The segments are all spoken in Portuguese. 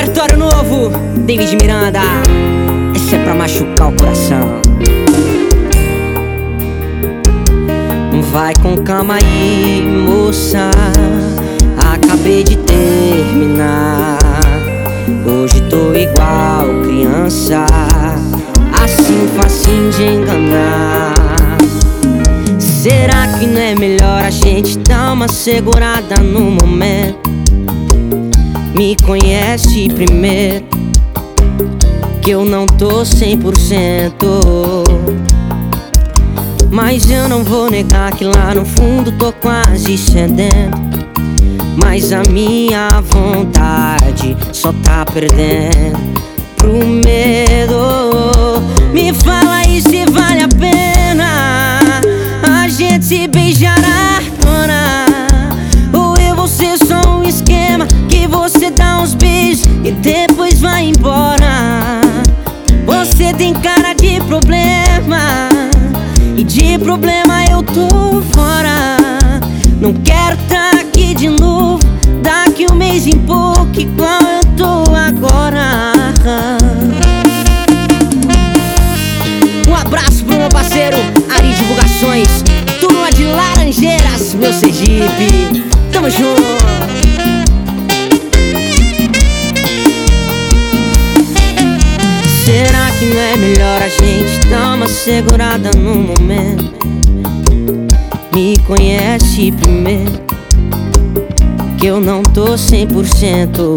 Repertório novo, David Miranda. Esse é pra machucar o coração. Vai com calma aí, moça, acabei de terminar. Hoje tô igual criança, assim facinho de enganar. Será que não é melhor a gente dar uma segurada no momento? Me conhece primeiro, que eu não tô 100%. Mas eu não vou negar que lá no fundo tô quase cedendo. Mas a minha vontade só tá perdendo pro medo. Me fala aí se vale a pena a gente se beijar à tona, ou eu vou ser só um esquema que você dá uns beijos e depois vai embora. Você tem cara de problema, e de problema eu tô fora. Não quero tá aqui de novo daqui um mês em pouco, igual eu tô agora. Um abraço pro meu parceiro Ari Divulgações, turma de Laranjeiras, meu Sergipe. Tamo junto. Será que não é melhor a gente dar uma segurada no momento? Me conhece primeiro, que eu não tô 100%.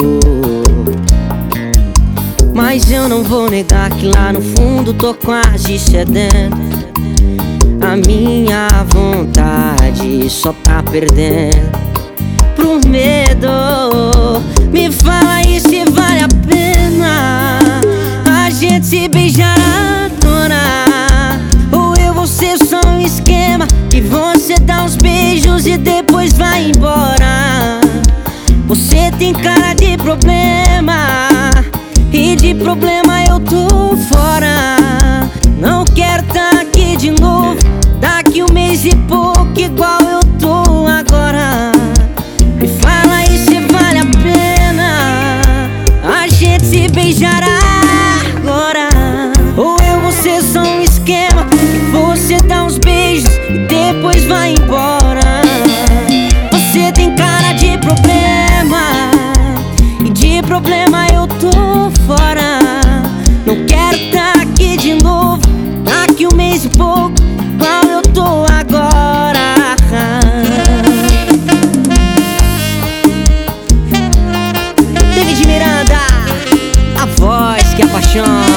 Mas eu não vou negar que lá no fundo tô quase cedendo. A minha vontade só tá perdendo pro medo. Me fala aí se vale a pena a gente se beijar à tona, ou eu vou ser só um esquema que você dá uns beijos e depois vai embora. Você tem cara de problema, e de problema eu tô fora. Não quero tá aqui de novo daqui um mês e pouco, igual eu tô agora. Me fala aí se vale a pena a gente se beijar agora, ou eu vou ser só um esquema que você dá uns beijos e depois vai embora. Você tem cara de problema, e de problema eu tô fora. Não quero tá aqui de novo daqui um mês e pouco, igual eu tô agora. David Miranda, a voz que apaixona.